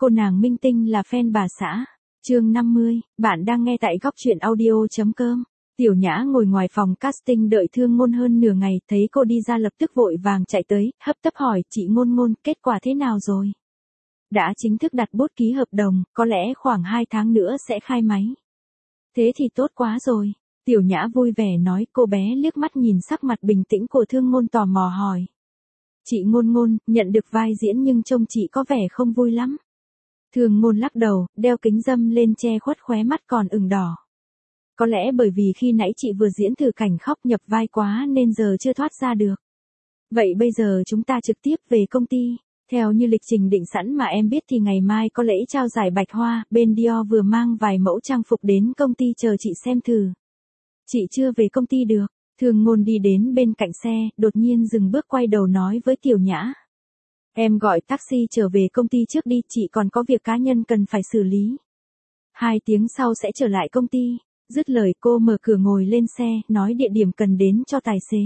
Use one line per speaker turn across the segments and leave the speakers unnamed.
Cô nàng minh tinh là fan bà xã. Chương 50, bạn đang nghe tại góc truyện audio.com. Tiểu Nhã ngồi ngoài phòng casting đợi Thương Ngôn hơn nửa ngày, thấy cô đi ra lập tức vội vàng chạy tới, hấp tấp hỏi, chị Ngôn Ngôn, kết quả thế nào rồi? Đã chính thức đặt bút ký hợp đồng, có lẽ khoảng 2 tháng nữa sẽ khai máy. Thế thì tốt quá rồi. Tiểu Nhã vui vẻ nói, cô bé liếc mắt nhìn sắc mặt bình tĩnh của Thương Ngôn tò mò hỏi. Chị Ngôn Ngôn, nhận được vai diễn nhưng trông chị có vẻ không vui lắm. Thương Ngôn lắc đầu, đeo kính râm lên che khuất khóe mắt còn ửng đỏ. Có lẽ bởi vì khi nãy chị vừa diễn thử cảnh khóc nhập vai quá nên giờ chưa thoát ra được. Vậy bây giờ chúng ta trực tiếp về công ty. Theo như lịch trình định sẵn mà em biết thì ngày mai có lễ trao giải Bạch Hoa, bên Dior vừa mang vài mẫu trang phục đến công ty chờ chị xem thử. Chị chưa về công ty được. Thương Ngôn đi đến bên cạnh xe, đột nhiên dừng bước quay đầu nói với Tiểu Nhã. Em gọi taxi trở về công ty trước đi, chị còn có việc cá nhân cần phải xử lý. 2 tiếng sau sẽ trở lại công ty. Dứt lời cô mở cửa ngồi lên xe, nói địa điểm cần đến cho tài xế.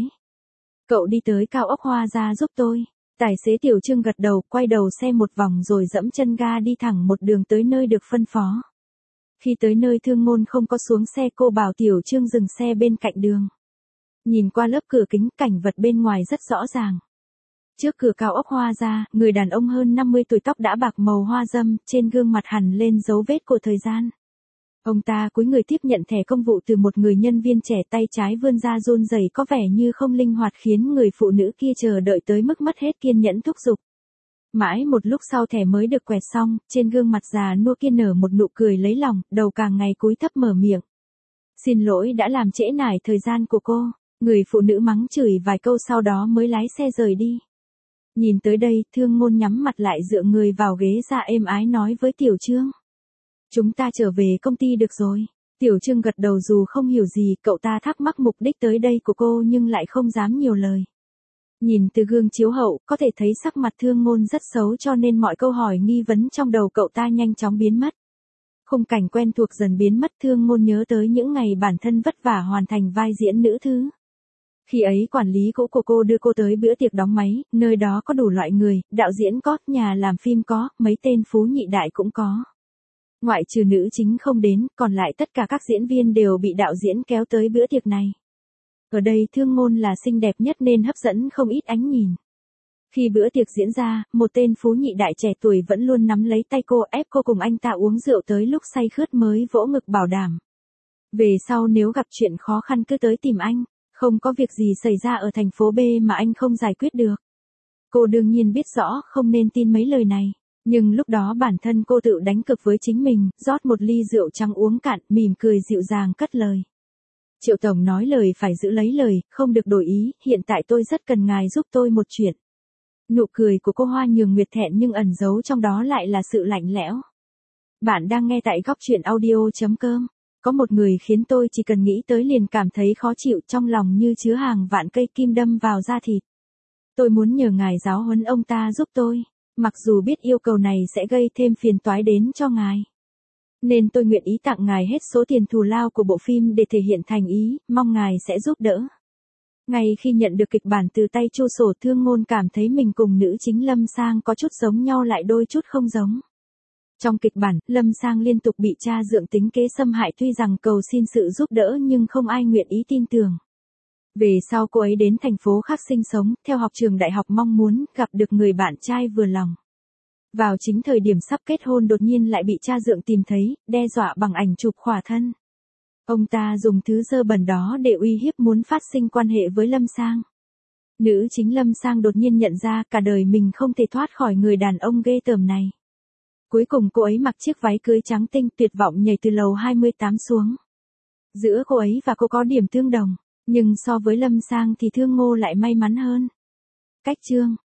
Cậu đi tới cao ốc Hoa Gia giúp tôi. Tài xế Tiểu Trương gật đầu, quay đầu xe một vòng rồi dẫm chân ga đi thẳng một đường tới nơi được phân phó. Khi tới nơi Thương Ngôn không có xuống xe, cô bảo Tiểu Trương dừng xe bên cạnh đường. Nhìn qua lớp cửa kính, cảnh vật bên ngoài rất rõ ràng. Trước cửa cao ốc Hoa Gia, người đàn ông hơn 50 tuổi, tóc đã bạc màu hoa râm, trên gương mặt hằn lên dấu vết của thời gian. Ông ta cúi người tiếp nhận thẻ công vụ từ một người nhân viên trẻ, tay trái vươn ra run rẩy có vẻ như không linh hoạt, khiến người phụ nữ kia chờ đợi tới mức mất hết kiên nhẫn thúc giục. Mãi một lúc sau thẻ mới được quẹt xong, trên gương mặt già nua kia nở một nụ cười lấy lòng, đầu càng ngày cúi thấp mở miệng. Xin lỗi đã làm trễ nải thời gian của cô. Người phụ nữ mắng chửi vài câu sau đó mới lái xe rời đi. Nhìn tới đây, Thương Ngôn nhắm mặt lại dựa người vào ghế ra êm ái nói với Tiểu Trương. Chúng ta trở về công ty được rồi. Tiểu Trương gật đầu dù không hiểu gì, cậu ta thắc mắc mục đích tới đây của cô nhưng lại không dám nhiều lời. Nhìn từ gương chiếu hậu, có thể thấy sắc mặt Thương Ngôn rất xấu cho nên mọi câu hỏi nghi vấn trong đầu cậu ta nhanh chóng biến mất. Khung cảnh quen thuộc dần biến mất, Thương Ngôn nhớ tới những ngày bản thân vất vả hoàn thành vai diễn nữ thứ. Khi ấy quản lý cũ của cô đưa cô tới bữa tiệc đóng máy, nơi đó có đủ loại người, đạo diễn có, nhà làm phim có, mấy tên phú nhị đại cũng có. Ngoại trừ nữ chính không đến, còn lại tất cả các diễn viên đều bị đạo diễn kéo tới bữa tiệc này. Ở đây Thương Ngôn là xinh đẹp nhất nên hấp dẫn không ít ánh nhìn. Khi bữa tiệc diễn ra, một tên phú nhị đại trẻ tuổi vẫn luôn nắm lấy tay cô, ép cô cùng anh ta uống rượu tới lúc say khướt mới vỗ ngực bảo đảm. Về sau nếu gặp chuyện khó khăn cứ tới tìm anh. Không có việc gì xảy ra ở thành phố B mà anh không giải quyết được. Cô đương nhiên biết rõ không nên tin mấy lời này. Nhưng lúc đó bản thân cô tự đánh cực với chính mình, rót một ly rượu trắng uống cạn, mỉm cười dịu dàng cất lời. Triệu Tổng nói lời phải giữ lấy lời, không được đổi ý, hiện tại tôi rất cần ngài giúp tôi một chuyện. Nụ cười của cô Hoa Nhường Nguyệt thẹn nhưng ẩn giấu trong đó lại là sự lạnh lẽo. Bạn đang nghe tại góc truyện audio.com. Có một người khiến tôi chỉ cần nghĩ tới liền cảm thấy khó chịu, trong lòng như chứa hàng vạn cây kim đâm vào da thịt. Tôi muốn nhờ ngài giáo huấn ông ta giúp tôi, mặc dù biết yêu cầu này sẽ gây thêm phiền toái đến cho ngài. Nên tôi nguyện ý tặng ngài hết số tiền thù lao của bộ phim để thể hiện thành ý, mong ngài sẽ giúp đỡ. Ngay khi nhận được kịch bản từ tay Chu Sổ, Thương Ngôn cảm thấy mình cùng nữ chính Lâm Sang có chút giống nhau lại đôi chút không giống. Trong kịch bản, Lâm Sang liên tục bị cha dượng tính kế xâm hại, tuy rằng cầu xin sự giúp đỡ nhưng không ai nguyện ý tin tưởng. Về sau cô ấy đến thành phố khác sinh sống, theo học trường đại học mong muốn gặp được người bạn trai vừa lòng. Vào chính thời điểm sắp kết hôn đột nhiên lại bị cha dượng tìm thấy, đe dọa bằng ảnh chụp khỏa thân. Ông ta dùng thứ dơ bẩn đó để uy hiếp muốn phát sinh quan hệ với Lâm Sang. Nữ chính Lâm Sang đột nhiên nhận ra cả đời mình không thể thoát khỏi người đàn ông ghê tởm này. Cuối cùng cô ấy mặc chiếc váy cưới trắng tinh, tuyệt vọng nhảy từ lầu 28 xuống. Giữa cô ấy và cô có điểm tương đồng, nhưng so với Lâm Sang thì Thương Ngôn lại may mắn hơn. Cách chương